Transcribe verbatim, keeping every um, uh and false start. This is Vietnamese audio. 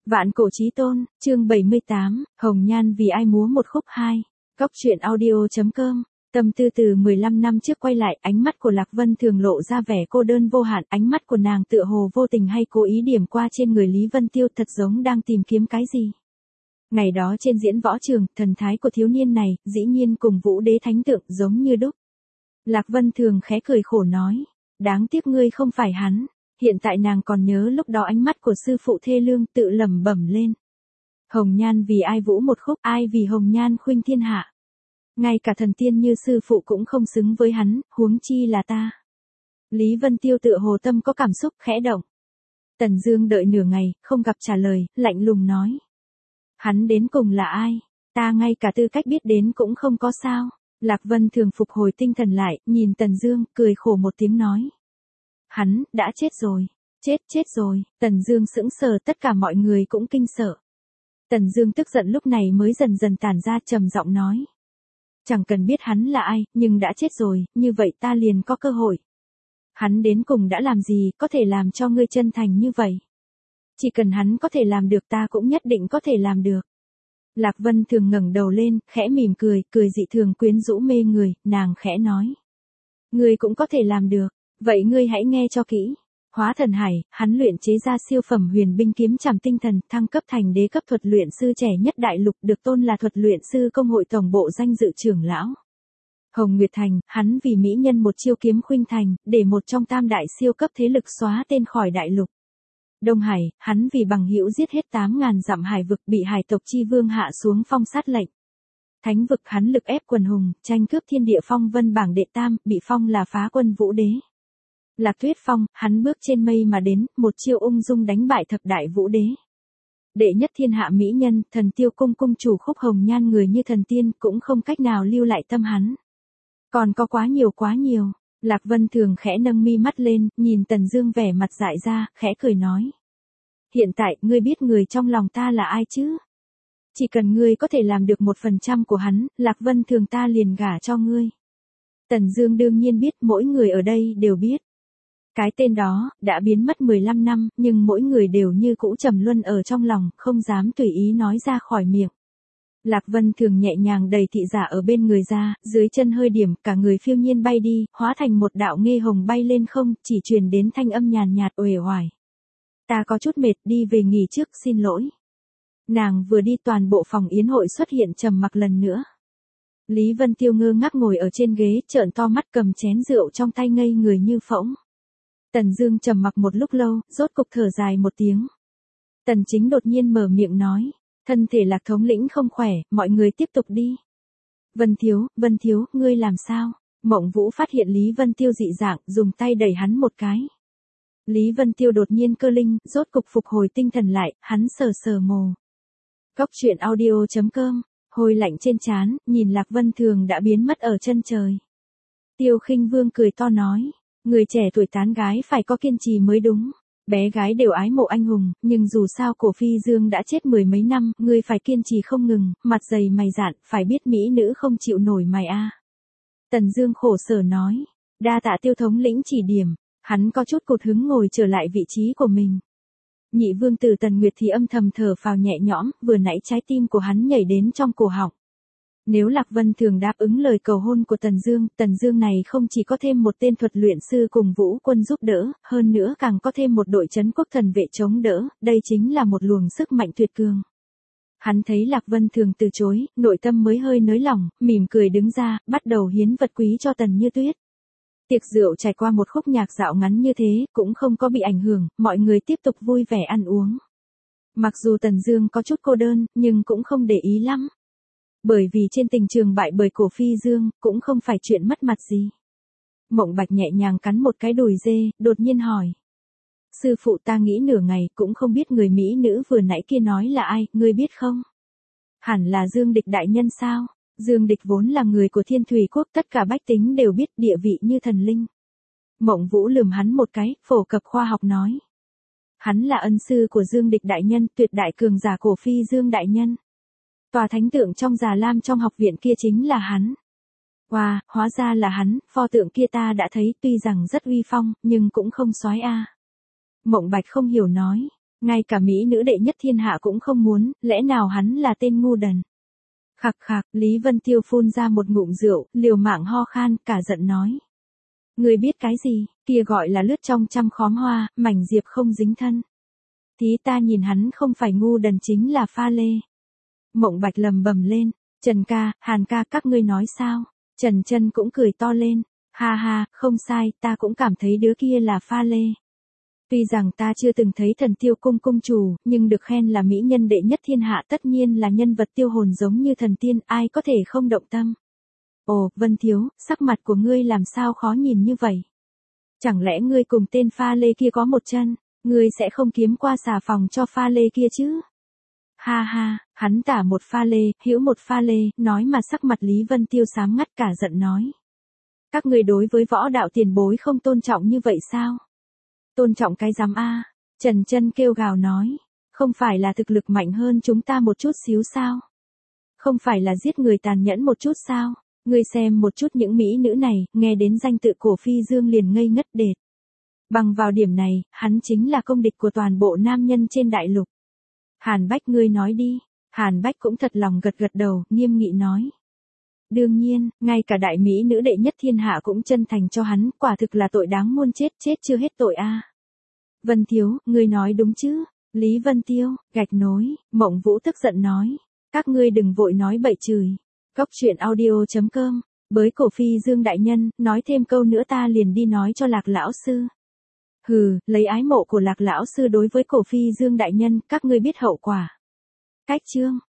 Vạn cổ chí tôn, chương bảy mươi tám, Hồng Nhan vì ai múa một khúc hai. Cóc truyện audio chấm com. Tâm tư từ mười lăm năm trước quay lại, ánh mắt của Lạc Vân Thường lộ ra vẻ cô đơn vô hạn, ánh mắt của nàng tựa hồ vô tình hay cố ý điểm qua trên người Lý Vân Tiêu, thật giống đang tìm kiếm cái gì. Ngày đó trên diễn võ trường, thần thái của thiếu niên này, dĩ nhiên cùng Vũ Đế thánh tượng giống như đúc. Lạc Vân Thường khẽ cười khổ nói, đáng tiếc ngươi không phải hắn. Hiện tại nàng còn nhớ lúc đó ánh mắt của sư phụ thê lương, tự lẩm bẩm lên. Hồng Nhan vì ai vũ một khúc, ai vì Hồng Nhan khuynh thiên hạ. Ngay cả thần tiên như sư phụ cũng không xứng với hắn, huống chi là ta. Lý Vân Tiêu tựa hồ tâm có cảm xúc khẽ động. Tần Dương đợi nửa ngày, không gặp trả lời, lạnh lùng nói. Hắn đến cùng là ai? Ta ngay cả tư cách biết đến cũng không có sao. Lạc Vân Thường phục hồi tinh thần lại, nhìn Tần Dương, cười khổ một tiếng nói. Hắn, đã chết rồi. Chết, chết rồi. Tần Dương sững sờ, tất cả mọi người cũng kinh sợ. Tần Dương tức giận lúc này mới dần dần tản ra, trầm giọng nói. Chẳng cần biết hắn là ai, nhưng đã chết rồi, như vậy ta liền có cơ hội. Hắn đến cùng đã làm gì, có thể làm cho ngươi chân thành như vậy? Chỉ cần hắn có thể làm được, ta cũng nhất định có thể làm được. Lạc Vân Thường ngẩng đầu lên, khẽ mỉm cười, cười dị thường quyến rũ mê người, nàng khẽ nói. Ngươi cũng có thể làm được. Vậy ngươi hãy nghe cho kỹ. Hóa thần hải, hắn luyện chế ra siêu phẩm huyền binh kiếm trảm tinh thần, thăng cấp thành đế cấp thuật luyện sư trẻ nhất đại lục, được tôn là thuật luyện sư công hội tổng bộ danh dự trưởng lão. Hồng Nguyệt Thành, hắn vì mỹ nhân một chiêu kiếm khuynh thành, để một trong tam đại siêu cấp thế lực xóa tên khỏi đại lục. Đông Hải, hắn vì bằng hữu giết hết tám ngàn dặm hải vực, bị hải tộc chi vương hạ xuống phong sát lệnh. Thánh vực, hắn lực ép quần hùng, tranh cướp thiên địa phong vân bảng đệ tam, bị phong là phá quân Vũ Đế. Lạc Tuyết Phong, hắn bước trên mây mà đến, một chiêu ung dung đánh bại thập đại Vũ Đế. Đệ nhất thiên hạ mỹ nhân, Thần Tiêu cung cung chủ Khúc Hồng Nhan, người như thần tiên, cũng không cách nào lưu lại tâm hắn. Còn có quá nhiều quá nhiều. Lạc Vân Thường khẽ nâng mi mắt lên, nhìn Tần Dương vẻ mặt dại ra, khẽ cười nói. Hiện tại, ngươi biết người trong lòng ta là ai chứ? Chỉ cần ngươi có thể làm được một phần trăm của hắn, Lạc Vân Thường ta liền gả cho ngươi. Tần Dương đương nhiên biết, mỗi người ở đây đều biết. Cái tên đó, đã biến mất mười lăm năm, nhưng mỗi người đều như cũ trầm luân ở trong lòng, không dám tùy ý nói ra khỏi miệng. Lạc Vân Thường nhẹ nhàng đẩy thị giả ở bên người ra, dưới chân hơi điểm, cả người phiêu nhiên bay đi, hóa thành một đạo nghê hồng bay lên không, chỉ truyền đến thanh âm nhàn nhạt uể oải. Ta có chút mệt, đi về nghỉ trước, xin lỗi. Nàng vừa đi, toàn bộ phòng yến hội xuất hiện trầm mặc lần nữa. Lý Vân Tiêu ngơ ngác ngồi ở trên ghế, trợn to mắt, cầm chén rượu trong tay ngây người như phỗng. Tần Dương trầm mặc một lúc lâu, rốt cục thở dài một tiếng. Tần Chính đột nhiên mở miệng nói, thân thể Lạc thống lĩnh không khỏe, mọi người tiếp tục đi. Vân Thiếu, Vân Thiếu, ngươi làm sao? Mộng Vũ phát hiện Lý Vân Tiêu dị dạng, dùng tay đẩy hắn một cái. Lý Vân Tiêu đột nhiên cơ linh, rốt cục phục hồi tinh thần lại, hắn sờ sờ mồ. Cóc truyện audio chấm com, hôi lạnh trên trán, nhìn Lạc Vân Thường đã biến mất ở chân trời. Tiêu Khinh Vương cười to nói. Người trẻ tuổi tán gái phải có kiên trì mới đúng. Bé gái đều ái mộ anh hùng, nhưng dù sao Cổ Phi Dương đã chết mười mấy năm, ngươi phải kiên trì không ngừng, mặt dày mày dạn, phải biết mỹ nữ không chịu nổi mày a. À. Tần Dương khổ sở nói, đa tạ Tiêu thống lĩnh chỉ điểm, hắn có chút cụt hứng ngồi trở lại vị trí của mình. Nhị vương tử Tần Nguyệt thì âm thầm thở phào nhẹ nhõm, vừa nãy trái tim của hắn nhảy đến trong cổ họng. Nếu Lạc Vân Thường đáp ứng lời cầu hôn của Tần Dương, Tần Dương này không chỉ có thêm một tên thuật luyện sư cùng Vũ quân giúp đỡ, hơn nữa càng có thêm một đội trấn quốc thần vệ chống đỡ, đây chính là một luồng sức mạnh tuyệt cường. Hắn thấy Lạc Vân Thường từ chối, nội tâm mới hơi nới lỏng, mỉm cười đứng ra, bắt đầu hiến vật quý cho Tần Như Tuyết. Tiệc rượu trải qua một khúc nhạc dạo ngắn như thế, cũng không có bị ảnh hưởng, mọi người tiếp tục vui vẻ ăn uống. Mặc dù Tần Dương có chút cô đơn, nhưng cũng không để ý lắm. Bởi vì trên tình trường bại bởi Cổ Phi Dương, cũng không phải chuyện mất mặt gì. Mộng Bạch nhẹ nhàng cắn một cái đùi dê, đột nhiên hỏi. Sư phụ, ta nghĩ nửa ngày, cũng không biết người mỹ nữ vừa nãy kia nói là ai, ngươi biết không? Hẳn là Dương Địch đại nhân sao? Dương Địch vốn là người của Thiên Thủy Quốc, tất cả bách tính đều biết, địa vị như thần linh. Mộng Vũ lườm hắn một cái, phổ cập khoa học nói. Hắn là ân sư của Dương Địch đại nhân, tuyệt đại cường giả Cổ Phi Dương đại nhân. Tòa thánh tượng trong Già Lam trong học viện kia chính là hắn. Wow, hóa ra là hắn, pho tượng kia ta đã thấy, tuy rằng rất uy phong, nhưng cũng không soái a. Mộng Bạch không hiểu nói, Ngay cả mỹ nữ đệ nhất thiên hạ cũng không muốn, lẽ nào hắn là tên ngu đần. Khạc khạc, Lý Vân Tiêu phun ra một ngụm rượu, liều mạng ho khan, cả giận nói. Người biết cái gì, kia gọi là lướt trong trăm khóm hoa, mảnh diệp không dính thân. Tí ta nhìn hắn không phải ngu đần chính là pha lê. Mộng Bạch lầm bầm lên, Trần ca, Hàn ca các ngươi nói sao? Trần Chân cũng cười to lên, ha ha, không sai, ta cũng cảm thấy đứa kia là pha lê. Tuy rằng ta chưa từng thấy Thần Tiêu cung cung chủ, nhưng được khen là mỹ nhân đệ nhất thiên hạ tất nhiên là nhân vật tiêu hồn giống như thần tiên, ai có thể không động tâm. Ồ, Vân Thiếu, sắc mặt của ngươi làm sao khó nhìn như vậy? Chẳng lẽ ngươi cùng tên pha lê kia có một chân, ngươi sẽ không kiếm qua xà phòng cho pha lê kia chứ? Ha ha, hắn tả một pha lê, hữu một pha lê, nói mà sắc mặt Lý Vân Tiêu xám ngắt cả giận nói. Các ngươi đối với võ đạo tiền bối không tôn trọng như vậy sao? Tôn trọng cái giám a? Trần Chân kêu gào nói, không phải là thực lực mạnh hơn chúng ta một chút xíu sao? Không phải là giết người tàn nhẫn một chút sao? Ngươi xem một chút những mỹ nữ này, nghe đến danh tự Cổ Phi Dương liền ngây ngất đệt. Bằng vào điểm này, hắn chính là công địch của toàn bộ nam nhân trên đại lục. Hàn Bách ngươi nói đi. Hàn Bách cũng thật lòng gật gật đầu, nghiêm nghị nói. Đương nhiên, ngay cả đại mỹ nữ đệ nhất thiên hạ cũng chân thành cho hắn, quả thực là tội đáng muôn chết, chết chưa hết tội a. Vân Thiếu, ngươi nói đúng chứ? Lý Vân Tiêu, gạch nối, Mộng Vũ tức giận nói. Các ngươi đừng vội nói bậy chửi. Cóc truyện audio chấm com, bới Cổ Phi Dương đại nhân, nói thêm câu nữa ta liền đi nói cho Lạc lão sư. Hừ, lấy ái mộ của Lạc lão sư đối với Cổ Phi Dương đại nhân, các ngươi biết hậu quả. Cách chương